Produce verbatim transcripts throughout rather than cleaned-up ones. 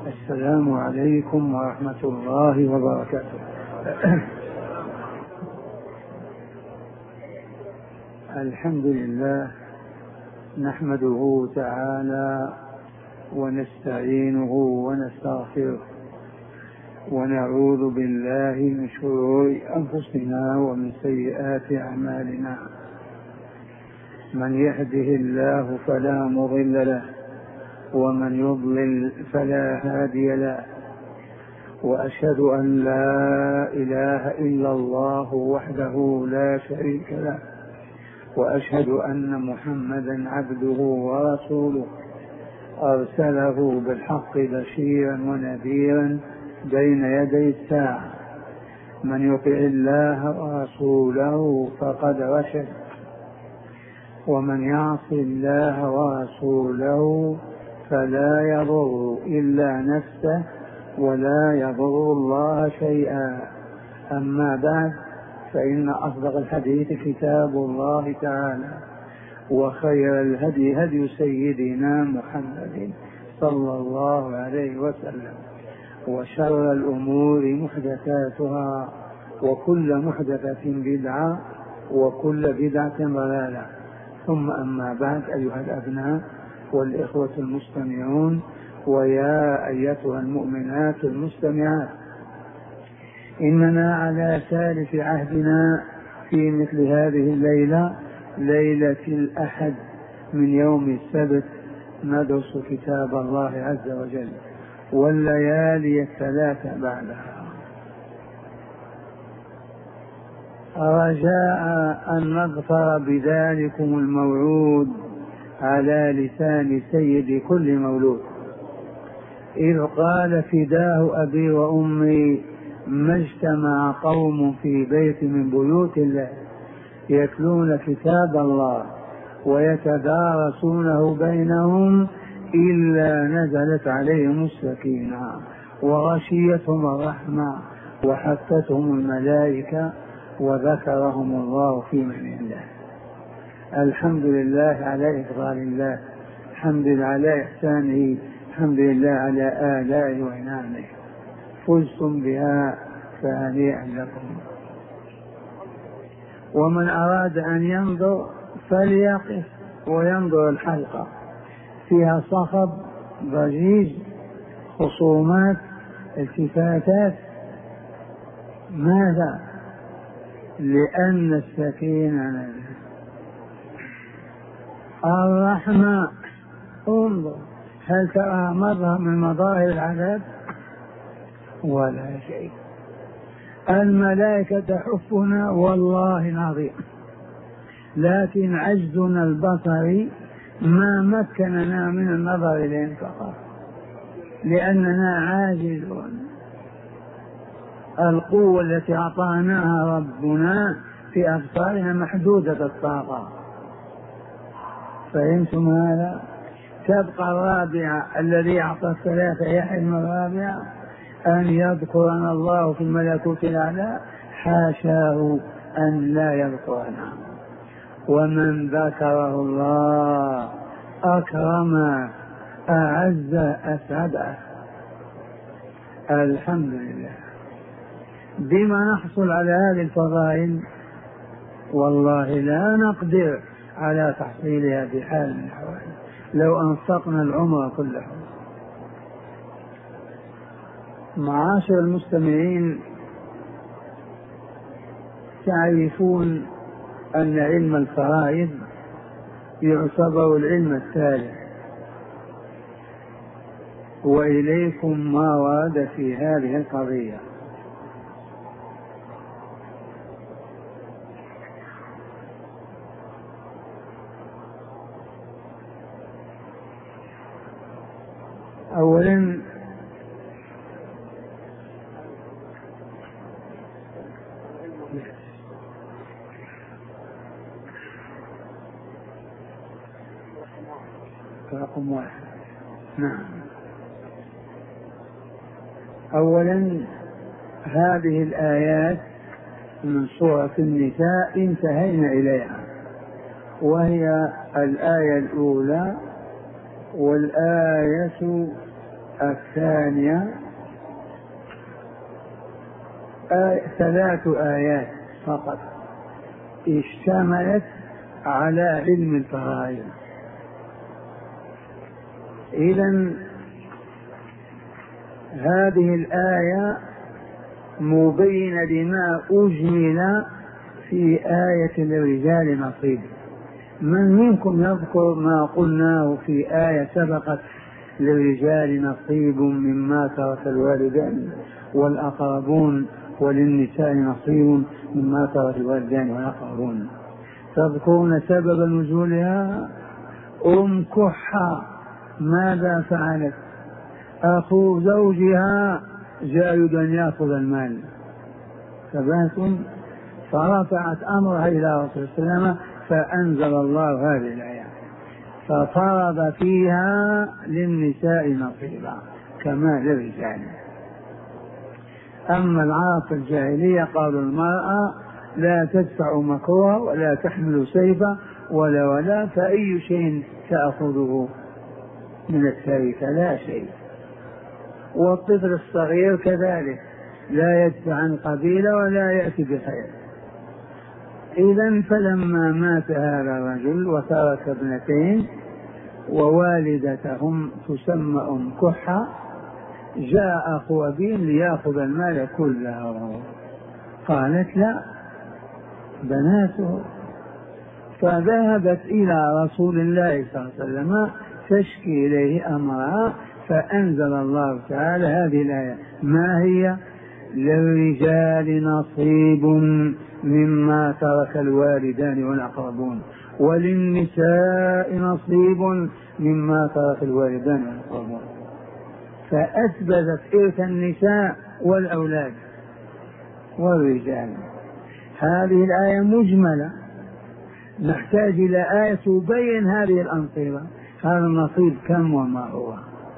السلام عليكم ورحمة الله وبركاته. الحمد لله نحمده تعالى ونستعينه ونستغفره ونعوذ بالله من شرور أنفسنا ومن سيئات أعمالنا. من يهده الله فلا مضل له ومن يضلل فلا هادي له، وأشهد أن لا إله إلا الله وحده لا شريك له، وأشهد أن محمدا عبده ورسوله أرسله بالحق بشيرا ونذيرا بين يدي الساعة. من يطع الله ورسوله فقد رشد، ومن يعص الله ورسوله فلا يضر إلا نفسه ولا يضر الله شيئا. أما بعد، فإن أصدق الحديث كتاب الله تعالى، وخير الهدي هدي سيدنا محمد صلى الله عليه وسلم، وشر الأمور محدثاتها، وكل محدثة بدعة، وكل بدعة ضلالة. ثم أما بعد، أيها الأبناء والإخوة المستمعون، ويا أيتها المؤمنات المستمعات، إننا على ثالث عهدنا في مثل هذه الليلة، ليلة الأحد من يوم السبت، ندرس كتاب الله عز وجل والليالي الثلاثة بعدها، رجاء أن نظفر بذلكم الموعود على لسان سيد كل مولود، إذ قال: فداه أبي وأمي ما اجتمع قوم في بيت من بيوت الله يتلون كتاب الله ويتدارسونه بينهم إلا نزلت عليهم السكينة وغشيتهم الرحمة وحفتهم الملائكة وذكرهم الله في من عنده. الحمد لله على إفضال الله، الحمد لله على إحسانه، الحمد لله على آلائه وإنعامه. فزتم بها فهنيئا لكم. ومن أراد أن ينظر فليقف وينظر الحلقة، فيها صخب، ضجيج، خصومات، التفاتات. ماذا؟ لأن السكينة نزلت، الرحمة. انظر، هل ترى مظهر من مظاهر العذاب؟ ولا شيء. الملائكة تحفنا والله العظيم، لكن عجزنا البصري ما مكننا من النظر إليهم فقط، لأننا عاجزون. القوة التي أعطاناها ربنا في أبصارنا محدودة الطاقة. فهمتم هذا؟ تبقى الرابعة، الذي أعطى الثلاثة يحرم الرابعة، أن يذكرنا الله في الملكوت الأعلى، حاشاه أن لا يذكرنا. ومن ذكره الله أكرم أعز أسعد. الحمد لله. بما نحصل على هذه الفضائل؟ والله لا نقدر على تحصيلها بحال من الأحوال لو أنفقنا العمر كله. معاشر المستمعين، تعرفون أن علم الفرائض يعتبر العلم الثالث، وإليكم ما ورد في هذه القضية. أولا، رقم واحد. نعم. أولا، هذه الآيات من سورة النساء انتهينا إليها، وهي الآية الأولى والآية الثانية آية ثلاث آيات فقط اشتملت على علم الفرائض. إذن هذه الآية مبينة لما أجمل في آية للرجال نصيب. من منكم يذكر ما قلناه في آية سبقت للرجال نصيب مما ترك الوالدان والأقربون وللنساء نصيب مما ترك الوالدان والأقربون؟ تذكرون سبب نزولها؟ أم كحة ماذا فعلت؟ أخو زوجها جاء يريد أن يأخذ المال ثبات، فرفعت أمرها إلى رسول الله صلى الله عليه وسلم، فأنزل الله هذه الآية ففرض فيها للنساء نصيبا كما للرجال. أما العرب في الجاهلية قالوا المرأة لا تدفع مكروها ولا تحمل سيفا ولا ولا فأي شيء تأخذه من التركة؟ لا شيء. والطفل الصغير كذلك لا يدفع عن قبيلة ولا يأتي بخير. إذن فلما مات هذا الرجل وترك ابنتين ووالدتهم تسمى أم كحة، جاء أخو أبيه ليأخذ المال كله، قالت لا بناته، فذهبت إلى رسول الله صلى الله عليه وسلم تشكي إليه أمرها، فأنزل الله تعالى هذه الآية. ما هي؟ للرجال نصيب مما ترك الوالدان والأقربون وللنساء نصيب مما ترك الوالدان والأقربون. فأثبتت إرث النساء والأولاد والرجال. هذه الآية مجملة، نحتاج إلى آية تبين هذه الأنصبة، هذا النصيب كم وما هو.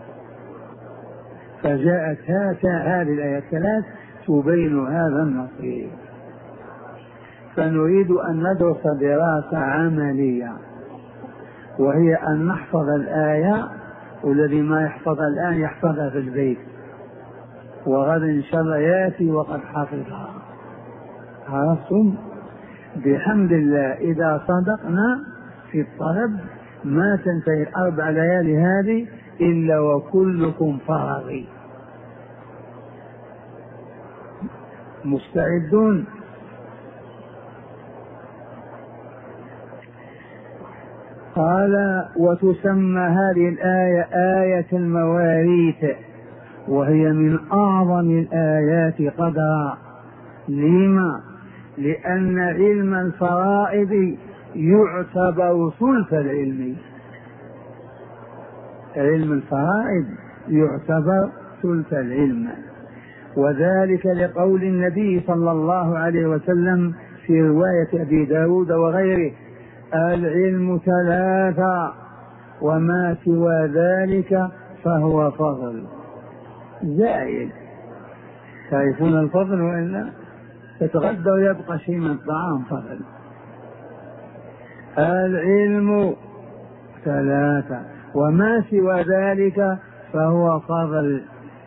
فجاءت هذه الآية الثلاث تبين هذا النصيب. فنريد أن ندرس دراسة عملية، وهي أن نحفظ الآية، والذي ما يحفظها الآن يحفظها في البيت، وغدا إن شاء الله يأتي وقد حفظها. عرفتم؟ بحمد الله إذا صدقنا في الطلب ما تنتهي الأربع ليالي هذه إلا وكلكم فارغين. مستعدون؟ قال وتسمى هذه الآية آية المواريث، وهي من أعظم الآيات قدرا. لما؟ لأن علم الفرائض يعتبر ثلث العلم. علم الفرائض يعتبر ثلث العلم، وذلك لقول النبي صلى الله عليه وسلم في رواية أبي داود وغيره: العلم ثلاثة وما سوى ذلك فهو فضل زائد. تعرفون الفضل وإلا تتغدى ويبقى شيء من الطعام فضل. العلم ثلاثة وما سوى ذلك فهو فضل.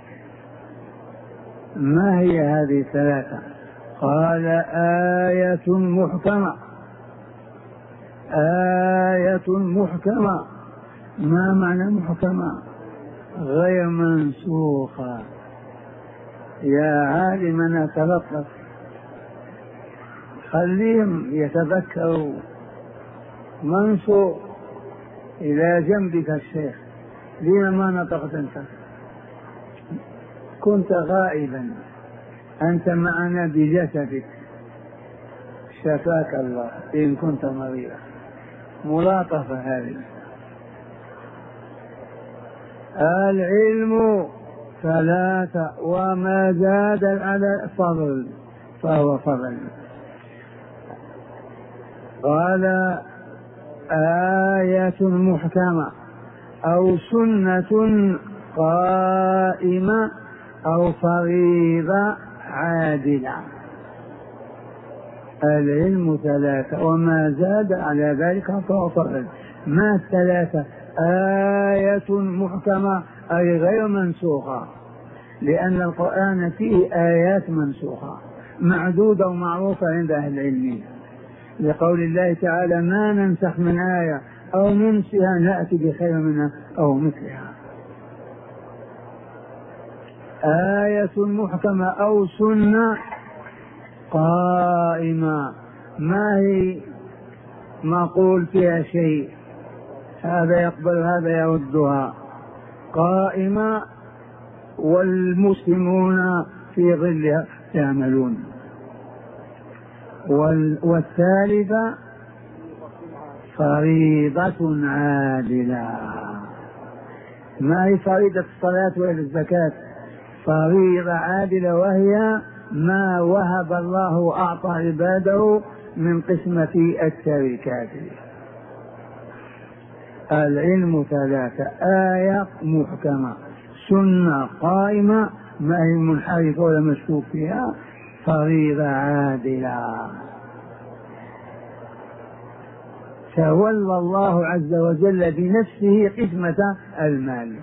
ما هي هذه الثلاثة؟ قال آية محكمة. آية محكمة. ما معنى محكمة؟ غير منسوخة. يا عالمنا تلطف، خليهم يتذكروا. منصور إلى جنبك الشيخ، لما ما نطقت أنت؟ كنت غائبا، أنت معنا بجسدك، شفاك الله إن كنت مريضا. ملاطفة هذه. العلم ثلاثة وما زاد على فضل فهو فضل. قال آية محكمة أو سنة قائمة أو فريضة عادلة. العلم ثلاثة وما زاد على ذلك فهو فضل. ما الثلاثة؟ آية محكمة أي غير منسوخة، لأن القرآن فيه آيات منسوخة معدودة ومعروفة عند أهل العلم، لقول الله تعالى ما ننسخ من آية أو ننسها نأتي بخير منها أو مثلها. آية محكمة أو سنة قائمة، ما هي معقول فيها شيء، هذا يقبل هذا يردها، قائمة والمسلمون في ظلها يعملون. والثالثة فريضة عادلة، ما هي فريضة الصلاة ولا الزكاة؟ فريضة عادلة، وهي ما وهب الله وأعطى عباده من قسمة التركات. العلم ثلاثة: آية محكمة، سنة قائمة ما هي منحرفة ولا مشكوك فيها، فريضة عادلة. تولى الله عز وجل بنفسه قسمة المال،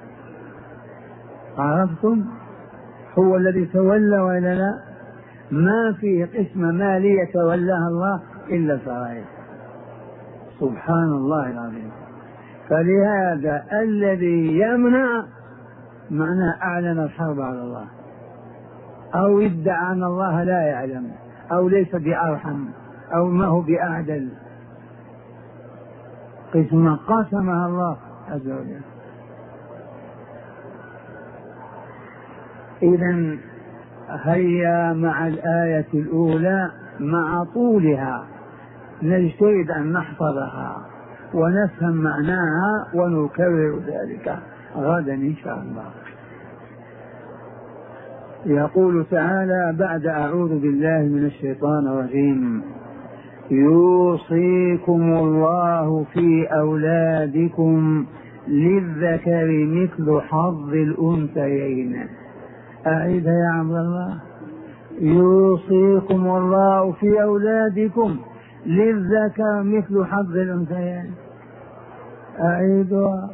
عرفتم؟ هو الذي تولى ولا لا؟ ما فيه قسمة مالية تولاها الله إلا الفرائض، سبحان الله العظيم. فلهذا الذي يمنع معناه أعلن الحرب على الله، أو ادعى أن الله لا يعلم، أو ليس بأرحم، أو ما هو بأعدل. قسمة قسمها الله عز وجل. إذن هيا مع الآية الأولى مع طولها نجتهد أن نحفظها ونفهم معناها، ونكرر ذلك غدا إن شاء الله. يقول تعالى بعد أعوذ بالله من الشيطان الرجيم: يوصيكم الله في أولادكم للذكر مثل حظ الأنثيين. أعيدها يا عبد الله: يوصيكم الله في أولادكم للذكر مثل حظ الأنثيين. أعيدها: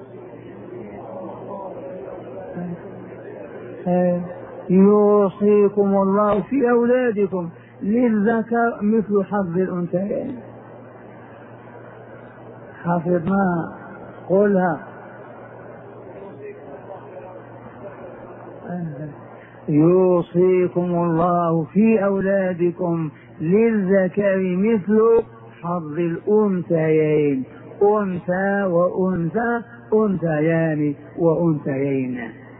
يوصيكم الله في أولادكم للذكر مثل حظ الأنثيين. حفظنا، قولها: يوصيكم الله في أولادكم للذكر مثل حظ الأنثيين. أنثى وأنثى، أنثيان وأنثيين.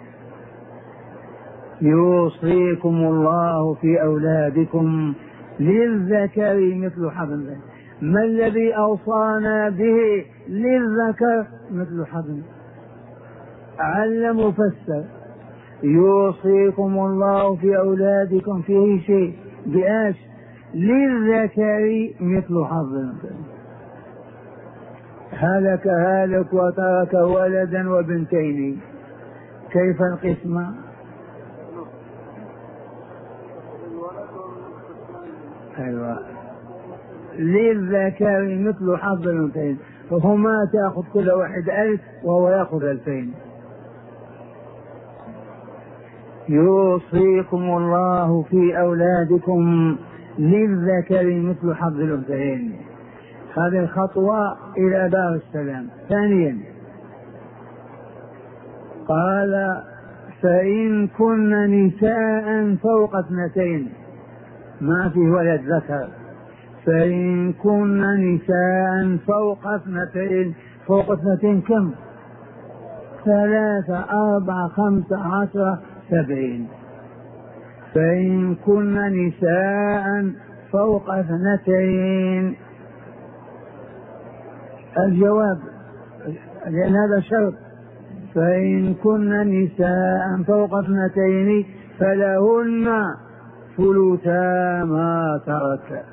يوصيكم الله في أولادكم للذكر مثل حظ الأنثيين. ما الذي أوصانا به للذكر مثل حظ؟ علم وفسر. يوصيكم الله في أولادكم فيه شيء بآش للذكر مثل حظ الأنثيين. هلك هالك وترك ولدا وبنتين، كيف القسمة؟ أيوة، للذكر مثل حظ الأنثيين، فهما تأخذ كل واحد ألف وهو يأخذ ألفين. يوصيكم الله في أولادكم للذكر مثل حظ الأنثيين. هذه الخطوة إلى دار السلام. ثانيا قال: فإن كن نساء فوق اثنتين، ما في ولد ذكر. فإن كن نساء فوق اثنتين، فوق اثنتين كم؟ ثلاثة أربعة خمسة عشرة سبعين. فإن كن نساء فوق اثنتين، الجواب لأن هذا شرط. فإن كن نساء فوق اثنتين فلهن ثلثا ما ترك.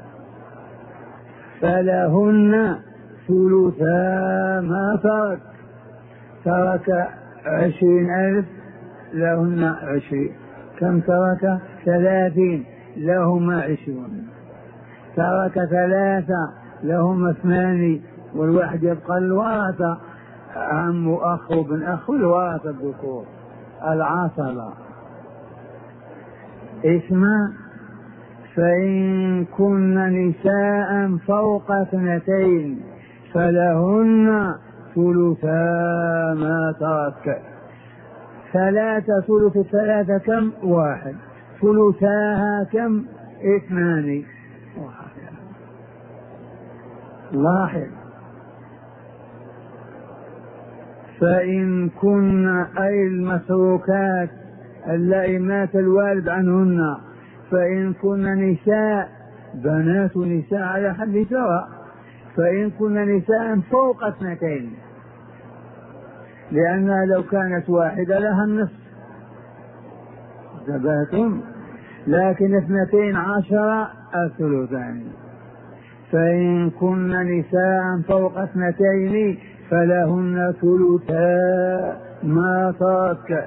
فلهن ثلثا ما ترك. ترك عشرين ألف، لهن عشرين. كم ترك؟ ثلاثين، لهما عشرون. ترك ثلاثة، لهما اثنان، والواحد يبقى الورثة. عم وأخ وابن أخ والورثة الذكور العصبة. اسمع: فإن كن نساء فوق اثنتين فلهن ثلثا ما ترك. ثلاثة ثلث الثلاثة كم؟ واحد. ثلثاها كم؟ اثنان. لاحظ: فإن كن أي المتروكات اللائي مات الوالد عنهن، فإن كن نساء بنات نساء على حد سواء، فإن كن نساء فوق اثنتين، لأنها لو كانت واحدة لها النصف ثباتهم، لكن اثنتين عشر الثلثان. فإن كن نساء فوق اثنتين فلهن ثلثا ما ترك.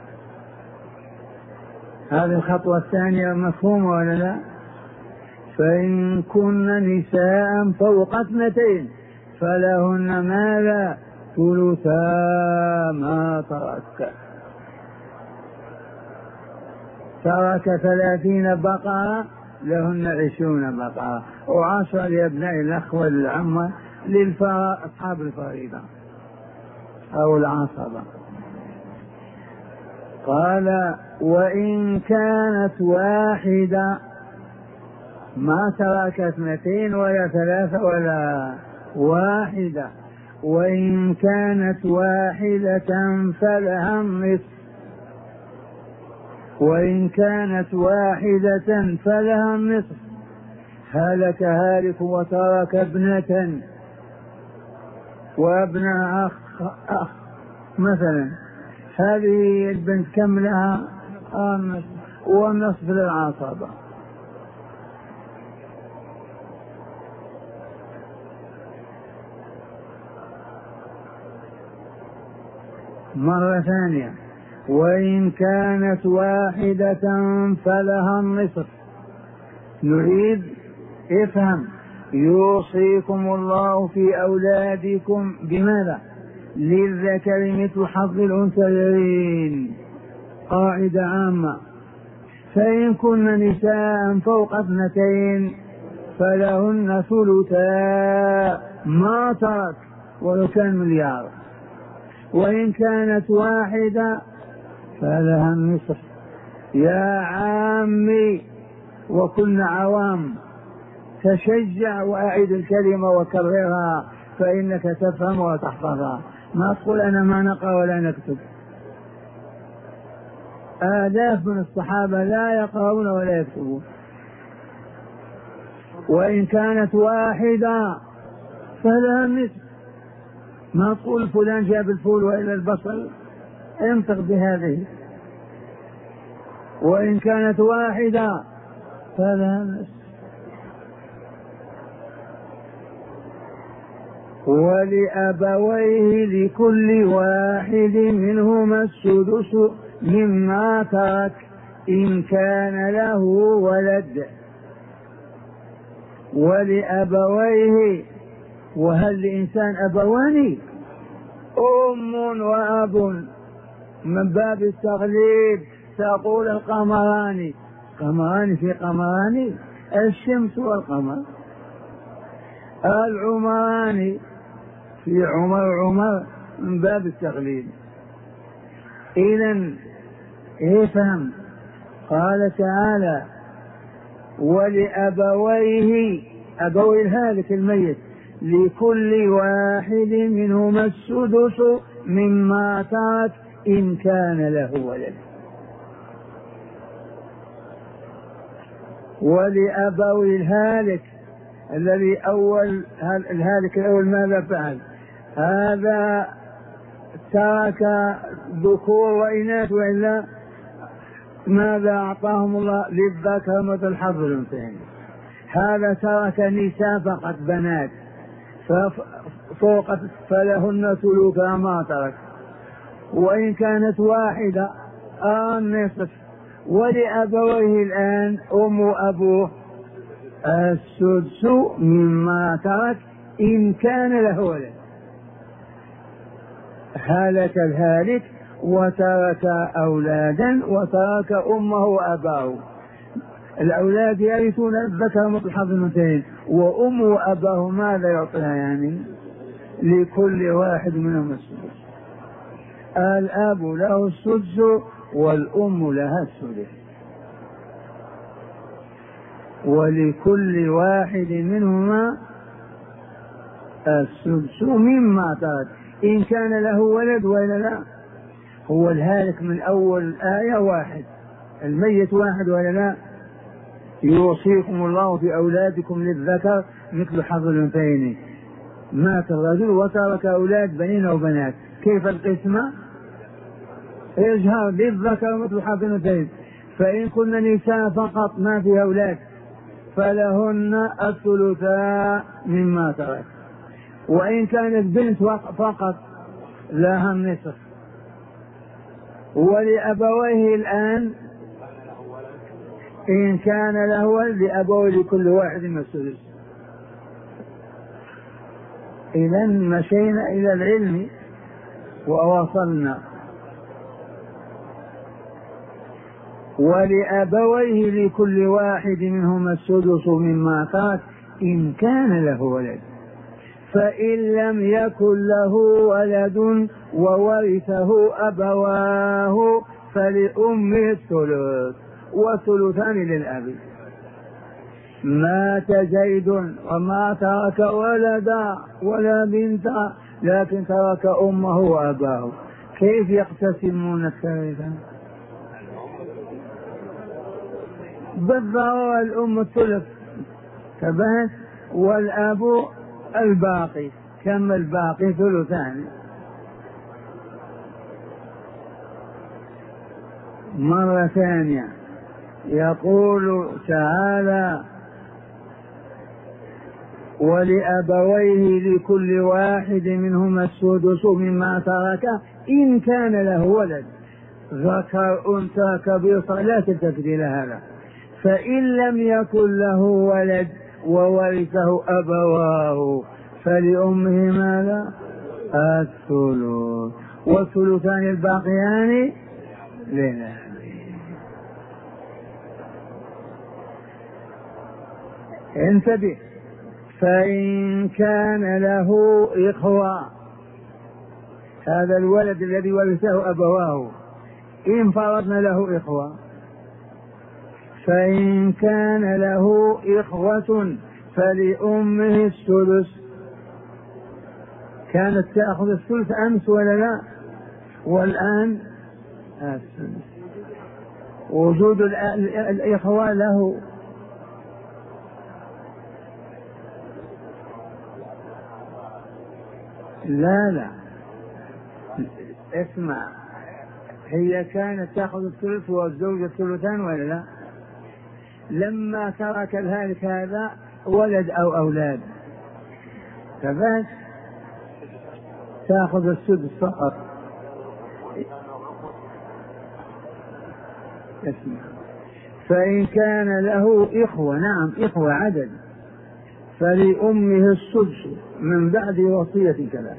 هذه الخطوة الثانية مفهومة ولا لا؟ فإن كن نساء فوق اثنتين فلهن ماذا؟ ثلثا ما ترك. ترك ثلاثين بقرة لهن عشرون بقرة، وعشرة لأبناء الأخ والعمة لأصحاب الفريضة أو العصبة. قال: وإن كانت واحدة، ما ترك اثنتين ولا ثلاثة ولا واحدة، وإن كانت واحدة فلها النصف، وإن كانت واحدة فلها النصف. هلك هالك وترك ابنة وابن أخ, أخ مثلا، هذه البنت كم لها؟ النصف، والنصف للعصبة. مرة ثانية: وإن كانت واحدة فلها النصف. نريد افهم: يوصيكم الله في أولادكم بماذا؟ للذكر مثل حظ الأنثيين، قاعدة عامة. فإن كن نساء فوق اثنتين فلهن ثلثا ما ترك ولو كان مليار، وإن كانت واحدة فلها النصف. يا عامي وكنا عوام، تشجع وأعد الكلمة وكررها فإنك تفهم وتحفظها. ما تقول أنا ما نقرأ ولا نكتب. آلاف من الصحابة لا يقرؤون ولا يكتبون. وإن كانت واحدة فلها النصف. ما تقول فلان جاب الفول وإلى البصل، انطق بهذه. وإن كانت واحدة فلها النصف. ولأبويه لكل واحد منهما السدس مما ترك إن كان له ولد. ولأبويه، وهل لإنسان أبوان؟ أم وأب، من باب التغليب تقول القمران. قمران في قمران، الشمس والقمر. العمران في عمر عمر، من باب التغليب. إذن افهم، قال تعالى: ولأبويه، أبوي الهالك الميت، لكل واحد منهما السدس مما ترك إن كان له ولد. ولأبوي الهالك الذي أول الهالك الأول ماذا فعل؟ هذا ترك ذكور وإناث، وإلا ماذا أعطاهم الله؟ للذكر مثل حظ الأنثيين. هذا ترك نساء فقط، بنات، فوق فلهن ثلثا ما ترك. وإن كانت واحدة النصف. ولأبويه الآن أم وأبوه السدس مما ترك إن كان له ولد. هلك الهالك وترك أولادا وترك أمه وأباه. الأولاد يرثون الذكر مثل حظ الأنثيين، وأم وأباه ماذا يعطيها؟ يعني لكل واحد منهم السدس. الأب له السدس والأم لها السدس، ولكل واحد منهما السدس مما ترك إن كان له ولد ولا لا. هو الهالك من أول آية واحد، الميت واحد ولا لا. يوصيكم الله في أولادكم للذكر مثل حظ الأنثيين. مات الرجل وترك أولاد بنين وبنات، كيف القسمة؟ يجهر للذكر مثل حظ الأنثيين. فإن كنا نساء فقط ما في أولاد فلهن الثلثان مما ترك، وإن كانت بنت فقط لها النصف. ولأبويه الآن إن كان له ولد لأبويه لكل واحد من السدس. إذا مشينا إلى العلم ووصلنا. ولأبويه لكل واحد منهما السدس مما ترك إن كان له ولد، فإن لم يكن له ولد وورثه أبواه فلأمه الثلث والثلثان للأب. مات زيد وما ترك ولدا ولا بنتا لكن ترك أمه وأباه، كيف يقتسمون الثلاثة؟ بالضرورة الأم الثلث تبهت والأب الباقي، كم الباقي؟ ثلثان. مرة ثانية يقول تعالى ولأبويه لكل واحد منهما السدس مما ترك إن كان له ولد، ذكر أنثى كبير لا تلتفت هذا. فإن لم يكن له ولد وورثه أبواه فلأمه ماذا؟ الثلث والثلثان الباقيان للأب. انتبه. فإن كان له إخوة، هذا الولد الذي ورثه أبواه إن فرضنا له إخوة، فإن كان له إخوة فلأمه الثلث. كانت تأخذ الثلث أمس ولا لا؟ والآن الثلث. وجود الإخوة له لا لا اسمع، هي كانت تأخذ الثلث والزوج الثلثان ولا لا؟ لما ترك الهالك هذا ولد أو أولاد فبس تأخذ السدس فقط. اسمع. فإن كان له إخوة، نعم إخوة عدد، فلأمه السدس من بعد وصية كذا.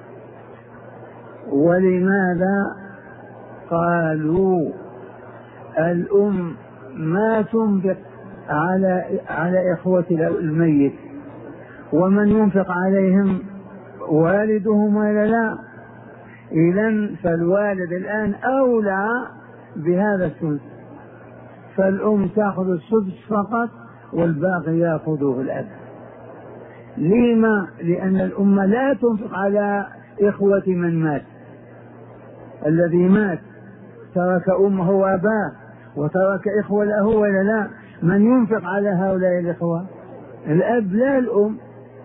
ولماذا؟ قالوا الأم ما تنفق على على إخوة الميت، ومن ينفق عليهم والدهم ولا لا؟ إذن فالوالد الآن أولى بهذا الثلث، فالأم تأخذ السدس فقط والباقي يأخذه الأب. لما؟ لأن الأم لا تنفق على إخوة من مات. الذي مات ترك أمه وأباه وترك إخوة له ولا لا؟ من ينفق على هؤلاء الإخوة؟ الأب لا الأم.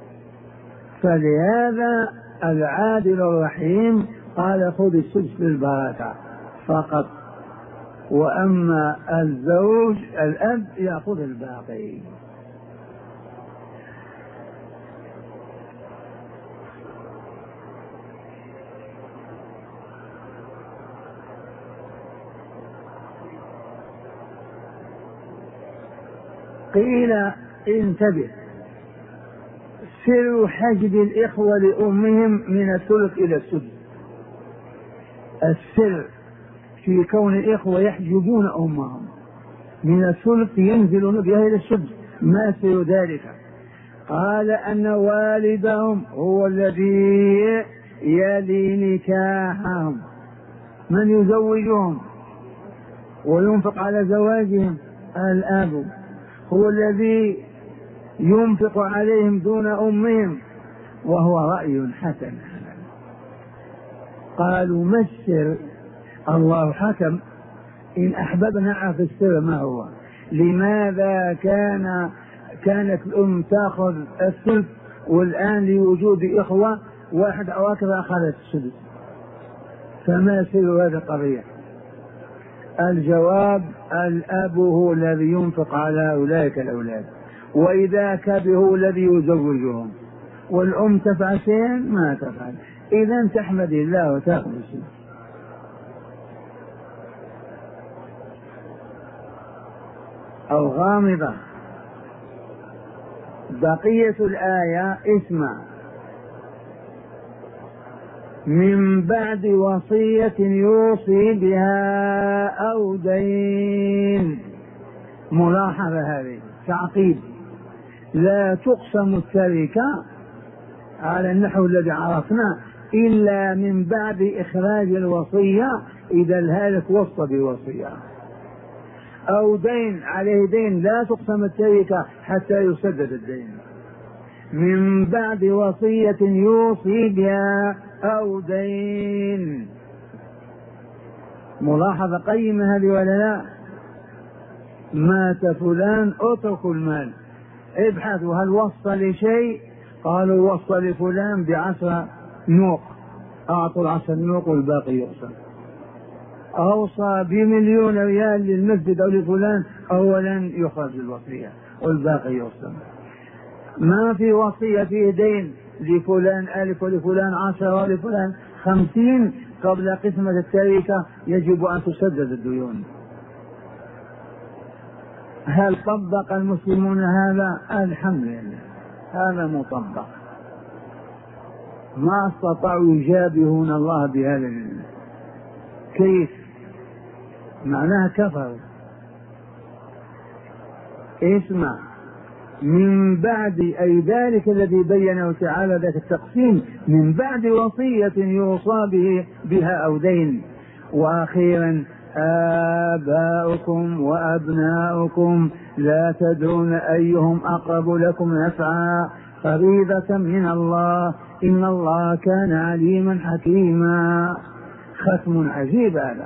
فلهذا العادل الرحيم قال خذ السدس للبركة فقط، وأما الزوج الأب يأخذ الباقي. قيل انتبه، سر حجب الإخوة لأمهم من الثلث إلى السدس. السر في كون الإخوة يحجبون أمهم من الثلث ينزلون بها إلى السدس، ما سر ذلك؟ قال أن والدهم هو الذي يلي نكاحهم، من يزوجهم وينفق على زواجهم؟ الأب، هو الذي ينفق عليهم دون أمهم، وهو رأي حسن. قالوا ما السر؟ الله حكم إن أحببنا عرف السر ما هو. لماذا كان كانت الأم تأخذ الثلث والآن لوجود إخوة واحد أو أكثر أخذت السدس؟ فما سر هذه القضية؟ الجواب: الأب هو الذي ينفق على أولئك الأولاد، وإذا كبه هو الذي يزوجهم، والأم تفعل شيئا ما تفعل. إذا تحمد الله وتأخذ الشيء. أو غامضة. بقية الآية اسمع: من بعد وصية يوصي بها أو دين. ملاحظة هذه تعقيب: لا تقسم التركة على النحو الذي عرفنا إلا من بعد إخراج الوصية إذا الهالك وصى بوصية، أو دين عليه دين لا تقسم التركة حتى يسدد الدين. من بعد وصية يوصي بها أو دين. ملاحظة قيمة هذه ولا لا؟ مات فلان اتركوا المال، ابحثوا هل وصى لشيء؟ قالوا وصى لفلان بعشر نوق، أعطوا العشر نوق والباقي يقسم. أوصى بمليون ريال للمسجد أو لفلان، أولا يخرج الوصية والباقي يقسم. ما في وصية فيه دين لفلان ألف ولفلان عشرة ولفلان خمسين، قبل قسمة التركة يجب أن تسدد الديون. هل طبق المسلمون هذا؟ الحمد لله هذا مطبق. ما استطاعوا يجابهون الله بهذا. كيف؟ معناها كفروا. اسمع: من بعد، أي ذلك الذي بينه تعالى ذات التقسيم، من بعد وصية يوصى به بها أو دين. وأخيرا: آباؤكم وأبناؤكم لا تدرون أيهم أقرب لكم نفعا فريضة من الله إن الله كان عليما حكيما. ختم عجيب هذا.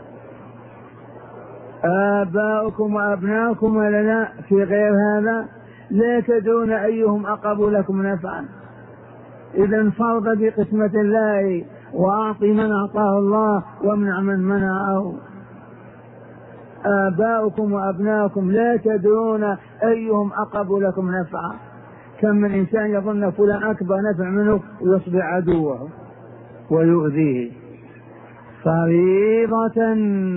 آباؤكم وأبناؤكم ولا لا؟ في غير هذا: لا تدرون أيهم أقرب لكم نفعا. إذا فرض بقسمة الله، وأعطي من أعطاه الله وامنع من منعه. آباؤكم وأبناؤكم لا تدرون أيهم أقرب لكم نفعا. كم من إنسان يظن فلان أكبر نفع منه ويصبح عدوه ويؤذيه. فريضة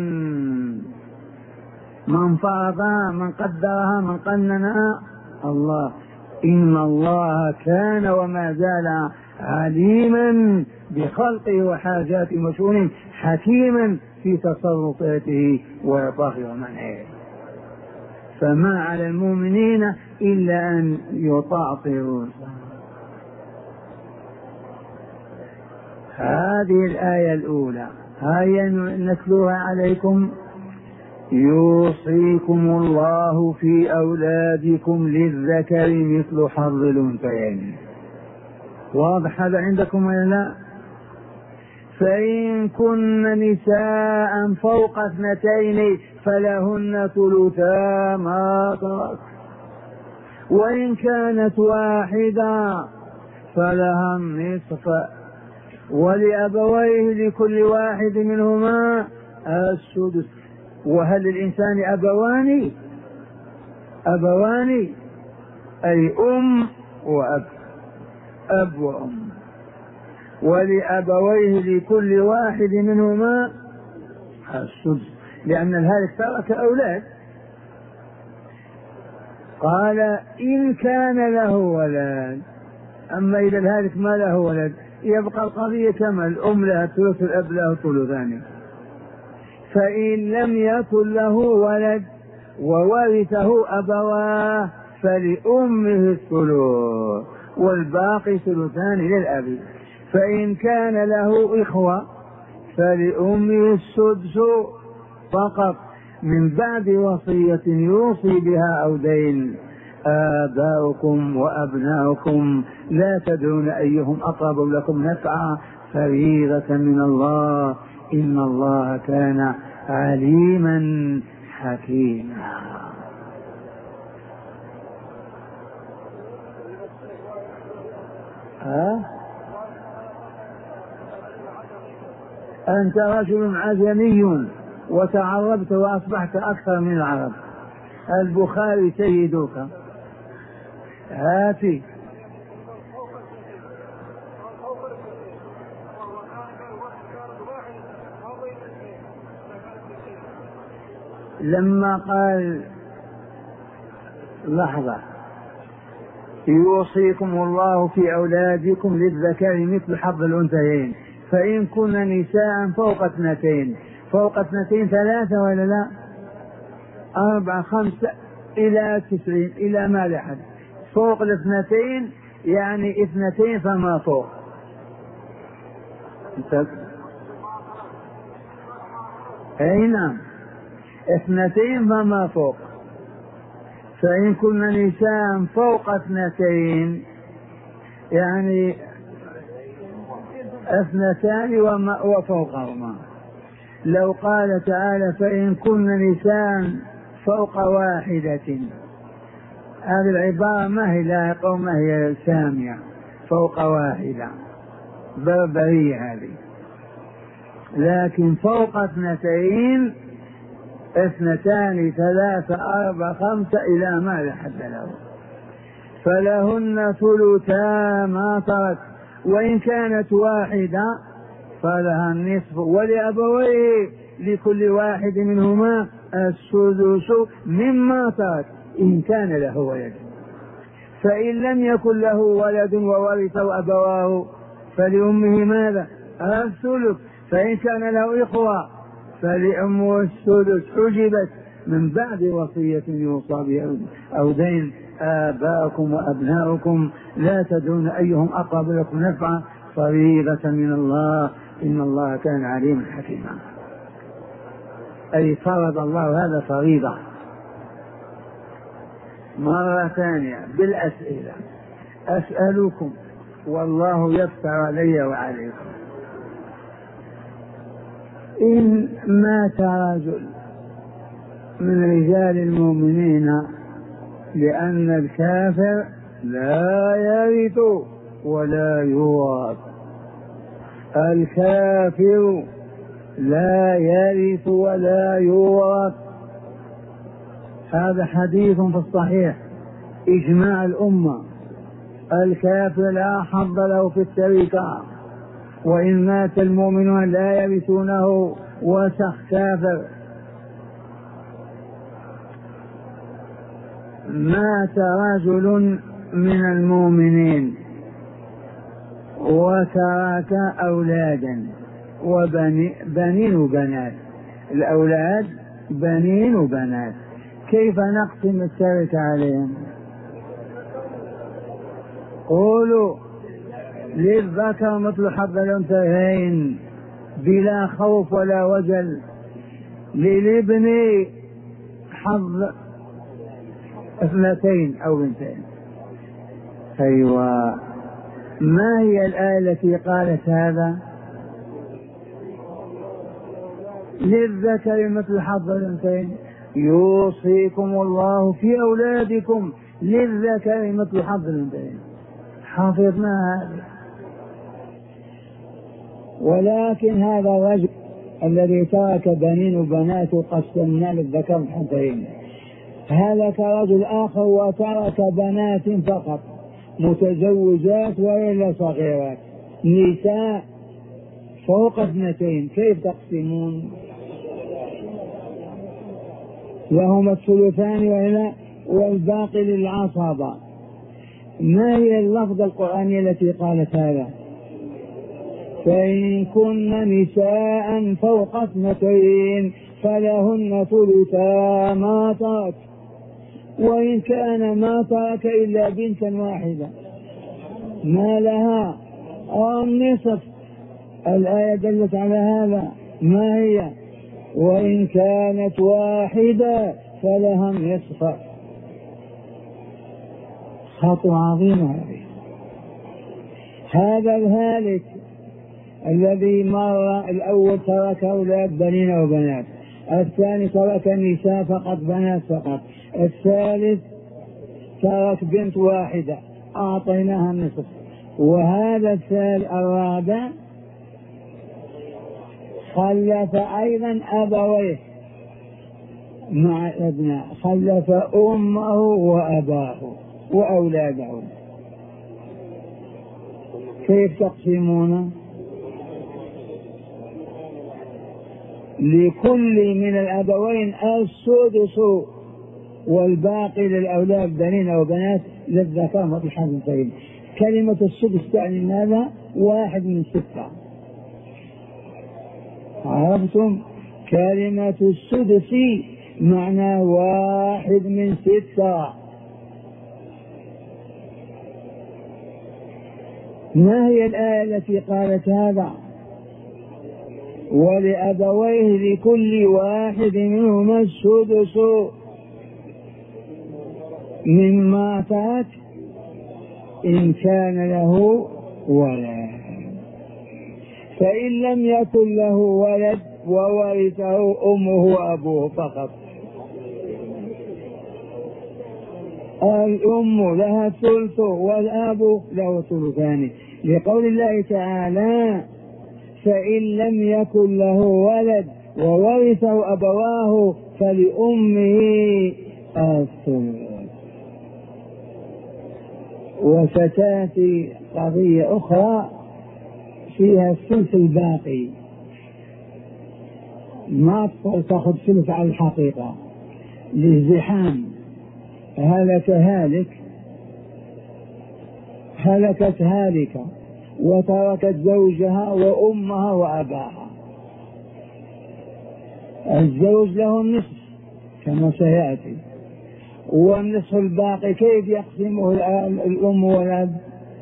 من فرضها، من قدرها، من قننها الله. إن الله كان وما زال عليما بخلقه وحاجاته وشؤونه، حكيما في تصرفاته وإعطائه ومنعه. فما على المؤمنين إلا أن يطاعوا. هذه الآية الأولى هيا نتلوها عليكم: يوصيكم الله في أولادكم للذكر مثل حظ الأنثيين. واضح هذا عندكم ولا لا؟ فإن كن نساء فوق اثنتين فلهن ثلثا ما ترك، وإن كانت واحدة فلها النصف، ولأبويه لكل واحد منهما السدس. وهل للإنسان أبوان؟ أبوان أي أم وأب، أب وأم. ولأبويه لكل واحد منهما السدس، لأن الهالك ترك أولاد. قال: إن كان له ولد. أما إذا الهالك ما له ولد يبقى القضية كما الأم لها ثلث الأب له ثلثان. فإن لم يكن له ولد وورثه أبواه فلأمه الثلث والباقي ثلثان للأب. فإن كان له إخوة فلأمه السدس فقط من بعد وصية يوصي بها أو دين. آباؤكم وأبناؤكم لا تدرون أيهم أقرب لكم نفعا فريضة من الله إن الله كان عليما حكيما. ها؟ أنت رجل عجمي وتعربت وأصبحت أكثر من العرب. البخاري سيدك. هاتي. لما قال لحظة يوصيكم الله في أولادكم للذكر مثل حظ الأنثيين فإن كن نساء فوق اثنتين، فوق اثنتين ثلاثة ولا لا؟ أربعة خمسة إلى تسعين إلى ما لحد. فوق الاثنتين يعني اثنتين فما فوق. أي نعم اثنتين فما فوق. فإن كن نساء فوق اثنتين يعني اثنتان وفوقهما. لو قال تعالى فإن كن نساء فوق واحدة، هذه العبارة ما هي لايقة وما هي سامية. فوق واحدة بربرية هذه، لكن فوق اثنتين اثنتان ثلاثة أربعة خمسة إلى ما لا حد له. فلهن ثلثا ما ترك وإن كانت واحدة فلها النصف ولأبويه لكل واحد منهما السدس مما ترك إن كان له ولد. فإن لم يكن له ولد وورثه أبواه فلأمه ماذا؟ الثلث. فإن كان له إخوة فلأمه السدس حجبت من بعد وصية يوصى بها أو دين. آباؤكم وأبناؤكم لا تدرون أيهم أقرب لكم نفعا فريضة من الله إن الله كان عليما حكيما. أي فرض الله هذا فريضة. مرة ثانية بالأسئلة. أسألكم والله يفتح علي وعليكم، إن مات رجل من رجال المؤمنين لأن الكافر لا يرث ولا يورث، الكافر لا يرث ولا يورث، هذا حديث في الصحيح إجماع الأمة. الكافر لا حظ له في التركة، وإن مات المؤمنون لا يرثونه وسخ كافر. مات رجل من المؤمنين وترك أولادا وبنين وبنات، الأولاد بنين وبنات، كيف نقسم التركة عليهم؟ قولوا للذكر مثل حظ الأنثيين بلا خوف ولا وجل، للابن حظ اثنتين أو بنتين. أيوة، ما هي الآية التي قالت هذا؟ للذكر مثل حظ الأنثيين يوصيكم الله في أولادكم للذكر مثل حظ الأنثيين. حافظنا هذا. ولكن هذا الرجل الذي ترك بنين وبنات وقسمنا للذكر الحظين، هلك رجل آخر وترك بنات فقط متزوجات وإلا صغيرات، نساء فوق اثنتين، كيف تقسمون؟ لهما الثلثان وإلا والباقي للعصبة. ما هي اللفظة القرآنية التي قالت هذا؟ فإن كن نساء فوق اثنتين فلهن ثلثا ما ترك، وإن كان ما ترك إلا بنتا واحدة ما لها النصف. الآية دلت على هذا، ما هي؟ وإن كانت واحدة فلها النصف. خطوة عظيمة هذه. هذا الهالك الذي مر الأول ترك أولاد بنين وبنات، الثاني ترك النساء فقط بنات فقط، الثالث ترك بنت واحدة أعطيناها النصف، وهذا الثالث الرابع خلف أيضا أبويه مع الأبناء، خلف أمه وأباه وأولاده. كيف تقسمون؟ لكل من الأبوين السدس والباقي للأولاد بنين أو بنات للذكر مثل الحظ الأنثيين. كلمة السدس تعني ماذا؟ واحد من ستة. عرفتم؟ كلمة السدس معناه واحد من ستة. ما هي الآية التي قالت هذا؟ ولأبويه لكل واحد منهما السدس مما ترك إن كان له ولد، فإن لم يكن له ولد وورثه أمه وأبوه فقط. الأم لها الثلث والأب له ثلثان، لقول الله تعالى فإن لم يكن له ولد وورثه أبواه فلأمه الثلث. وستأتي قضية أخرى فيها الثلث الباقي، ما تأخذ ثلث على الحقيقة للزحام. هلك هالك، هلكت هالكة وتركت زوجها وأمها وأباها. الزوج له النصف كما سيأتي، والنصف الباقي كيف يقسمه الأم والأب؟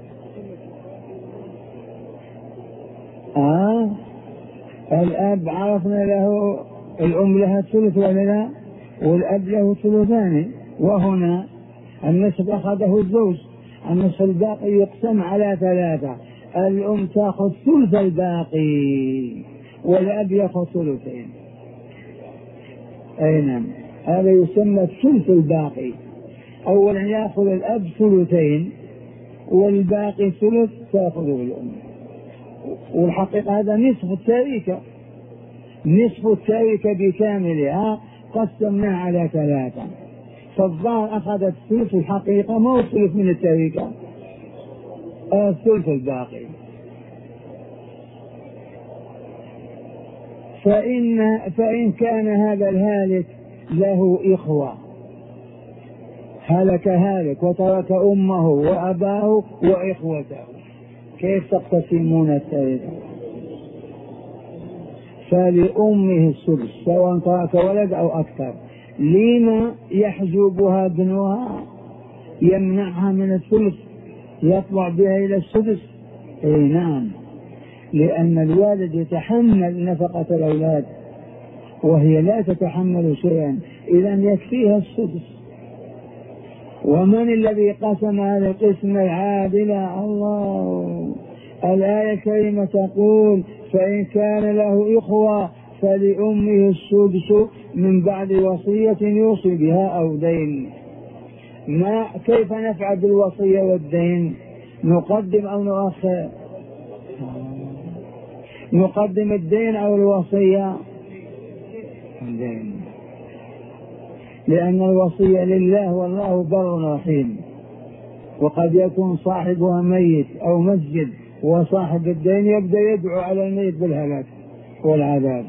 آه الأب عرفنا له، الأم لها الثلث ولا لا؟ والأب له ثلثان. وهنا النصف أخذه الزوج، النصف الباقي يقسم على ثلاثة، الأم تأخذ ثلث الباقي والأب يأخذ ثلثين. أي نعم، هذا يسمى الثلث الباقي. أولا يأخذ الأب ثلثين والباقي ثلث تأخذه الأم. والحقيقة هذا نصف التركة، نصف التركة بكاملها قسمناها على ثلاثة، فالظاهر أخذت ثلث الحقيقة ما هو ثلث من التركة، الثلث الباقي. فإن, فإن كان هذا الهالك له إخوة، هلك هالك وترك أمه وأباه وإخوته، كيف تقتسمون التركة؟ فلأمه السدس سواء ترك ولد أو أكثر. لما يحجبها ابنها، يمنعها من الثلث، يطلع بها إلى السدس؟ اي نعم، لأن الوالد يتحمل نفقة الأولاد وهي لا تتحمل شيئا، إذا يكفيها السدس. ومن الذي قسم هذا القسم العادل؟ الله. الآية الكريمة تقول فإن كان له إخوة فلأمه السدس من بعد وصية يوصي بها أو دين. ما كيف نفعل بالوصية والدين؟ نقدم أو نؤخر؟ نقدم الدين أو الوصية؟ الدين، لأن الوصية لله والله بر رحيم، وقد يكون صاحبها ميت أو مسجد وصاحب الدين يبدأ يدعو على الميت بالهلاك والعذاب.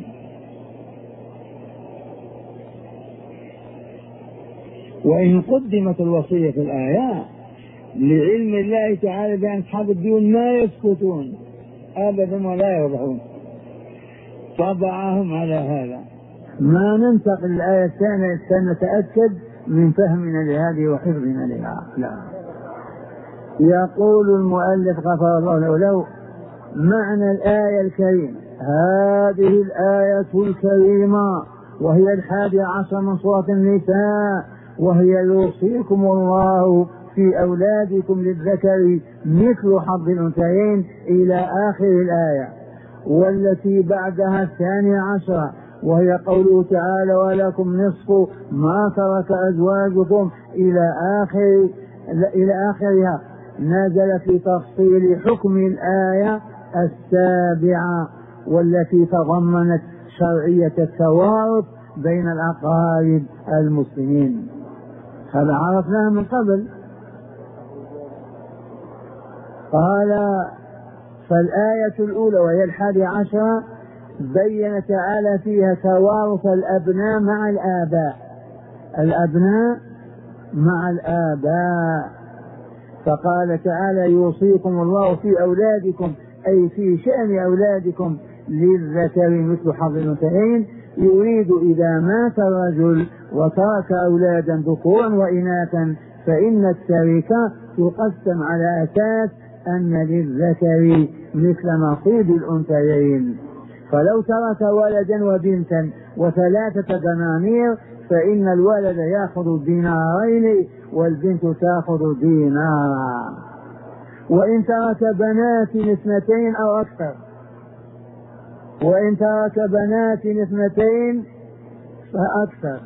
وإن قدمت الوصية في الآيات لعلم الله تعالى بأن أصحاب الديون ما يسكتون، أبدا ولا يرضعون. طبعهم على هذا. ما ننتقل الآية الثانية سنتأكد من فهمنا لهذه وحفظنا لها. لا. يقول المؤلف غفر الله له له معنى الآية الكريمة: هذه الآية الكريمة وهي الحادي عشر من سورة النساء، وهي يوصيكم الله في أولادكم للذكر مثل حظ الأنثيين إلى آخر الآية. والتي بعدها الثانية عشر وهي قوله تعالى: ولكم نصف ما ترك أزواجكم إلى آخر إلى آخرها، نزل في تفصيل حكم الآية السابعة والتي تضمنت شرعية التوارث بين الأقارب المسلمين. هذا عرفناه من قبل. قال: فالآية الأولى وهي الحادي عشر بين تعالى فيها توارث الأبناء مع الآباء الأبناء مع الآباء فقال تعالى: يوصيكم الله في أولادكم، أي في شأن أولادكم، للذكر مثل حظ الأنثيين. يريد إذا مات الرجل وترك أولادا ذكورا وإناثا فإن التركة تقسم على أساس أن للذكر مثل نصيب الأنثيين. فلو ترك ولدا وبنتا وثلاثة دنانير فإن الولد يأخذ دينارين والبنت تأخذ دينارا. وإن ترك بنات اثنتين أو أكثر وإن ترك بنات اثنتين فأكثر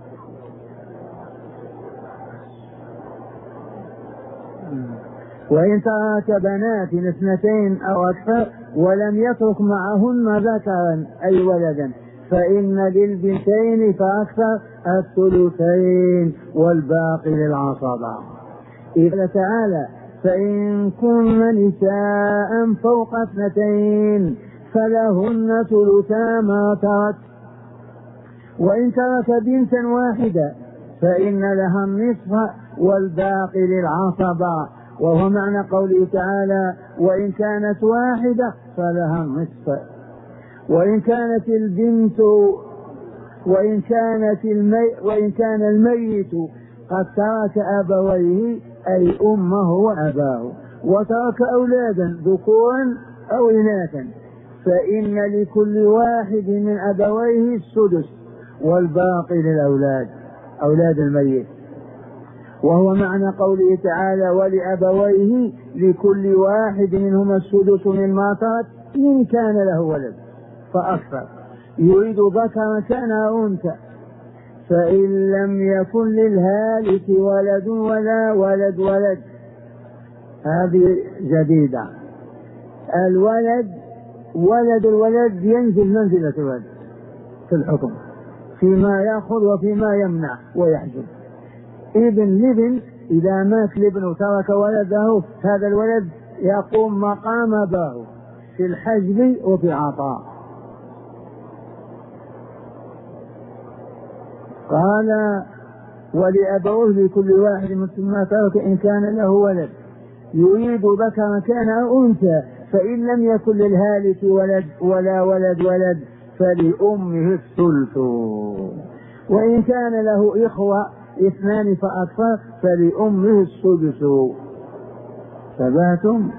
وإن ترك بنات اثنتين أو أكثر ولم يترك معهن ذكرا أي ولدا فإن للبنتين فأكثر الثلثين والباقي للعصبة. إذا تعالى: فإن كن نساء فوق اثنتين فلهن ثلثا ما ترك، وإن ترك بنتا واحدة فإن لها النصف والباقي للعصبة، وهو معنى قوله تعالى: وإن كانت واحدة فلها النصف. وإن كانت البنت وإن كانت المي وإن كان الميت قد ترك أبويه أي أمه وأباه وترك أولادا ذكورا أو إناثا فإن لكل واحد من أبويه السدس والباقي للأولاد أولاد الميت، وهو معنى قوله تعالى: ولأبويه لكل واحد منهما السدس مما ترك إن كان له ولد فأكثر. يريد ذكر كان أنثى. فإن لم يكن للهالك ولد ولا ولد ولد، هذه جديدة. الولد ولد الولد ينزل منزلة الولد في الحكم فيما يأخذ وفيما يمنع ويحجب. ابن لابن إذا مات الابن وترك ولده هذا الولد يقوم مقام أباه في الحجب وفي العطاء. قال: ولأبوه لكل واحد مثل ما ترك إن كان له ولد. يريد ذكر كان أو أنثى. فإن لم يكن للهالك ولد ولا ولد ولد فلأمه الثلث، وإن كان له إخوة اثنان فأكثر فلأمه السدس. ثباتم.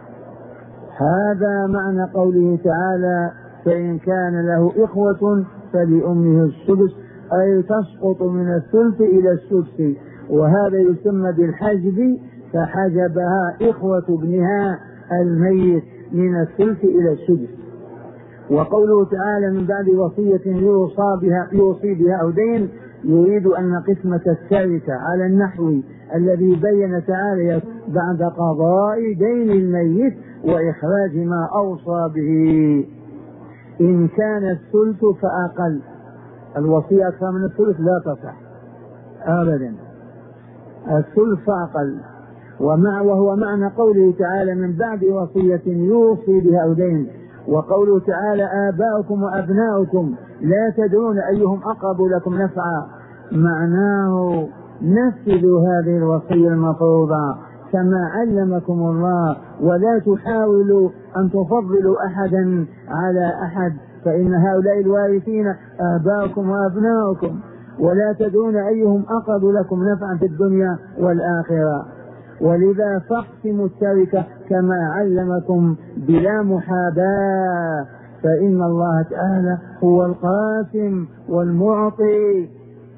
هذا معنى قوله تعالى: فإن كان له إخوة فلأمه السدس، أي تسقط من الثلث إلى السدس، وهذا يسمى بالحجب، فحجبها إخوة ابنها الميت من الثلث إلى السدس. وقوله تعالى: من بعد وصية يوصى بها يوصي بها أو دين، يريد أن قسمة التركة على النحو الذي بين تعالى بعد قضاء دين الميت وإخراج ما أوصى به. إن كان الثلث فأقل، الوصية أكثر من الثلث لا تصح أبدا، الثلث فأقل. ومع وهو معنى قوله تعالى: من بعد وصية يوصي بها أو دين. وقوله تعالى: آباؤكم وأبناؤكم لا تدرون أيهم أقرب لكم نفعا، معناه نفذوا هذه الوصية المفروضة كما علمكم الله، ولا تحاولوا أن تفضلوا أحدا على أحد، فإن هؤلاء الوارثين آباؤكم وأبناؤكم، ولا تدرون أيهم أقرب لكم نفعا في الدنيا والآخرة. ولذا فاقسموا التركة كما علمكم بلا محاباة، فإن الله تعالى هو القاسم والمعطي،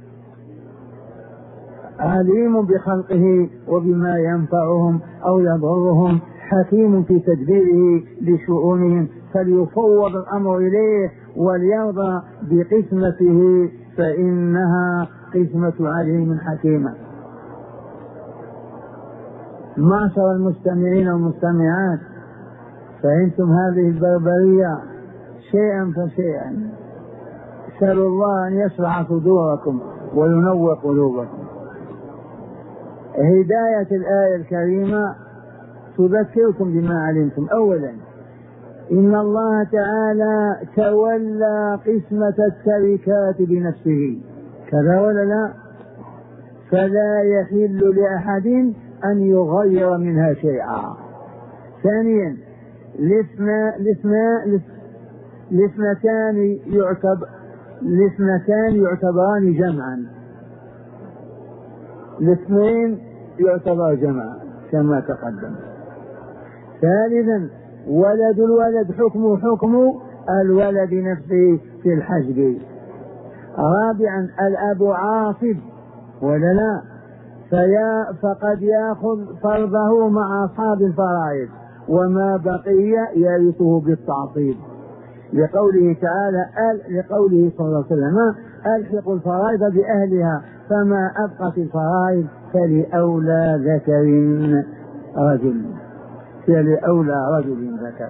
عليم بخلقه وبما ينفعهم أو يضرهم، حكيم في تدبيره لشؤونهم، فليفوض الأمر إليه وليرضى بقسمته، فإنها قسمة عليم حكيمة. معشر المستمعين والمستمعات، فهمتم هذه البربرية شيئا فشيئا. اسألوا الله أن يشرح صدوركم وينور قلوبكم. هداية الآية الكريمة تذكركم بما علمتم. أولا، إن الله تعالى تولى قسمة التركات بنفسه، كذا ولا لا؟ فلا يحل لأحد أن يغير منها شيئا. ثانيا، الاثنتان يعتبر الاثنتان يعتبران جمعا، الاثنين يعتبر جمعا كما تقدم. ثالثا، ولد الولد حكم حكم الولد نفسه في الحجب. رابعا، الأب عاصب ولا لا؟ فيا فقد يأخذ فرضه مع أصحاب الفرائض، وما بقي يرثه بالتعصيب، لقوله تعالى لقوله صلى الله عليه وسلم: ألحقوا الفرائض بأهلها، فما أبقت الفرائض فلأولى ذكر رجل فلأولى رجل ذكر.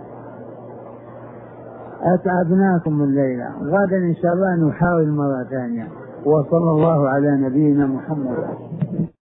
أتعبناكم الليلة، غدا إن شاء الله نحاول مرة ثانية. وصلى الله على نبينا محمد.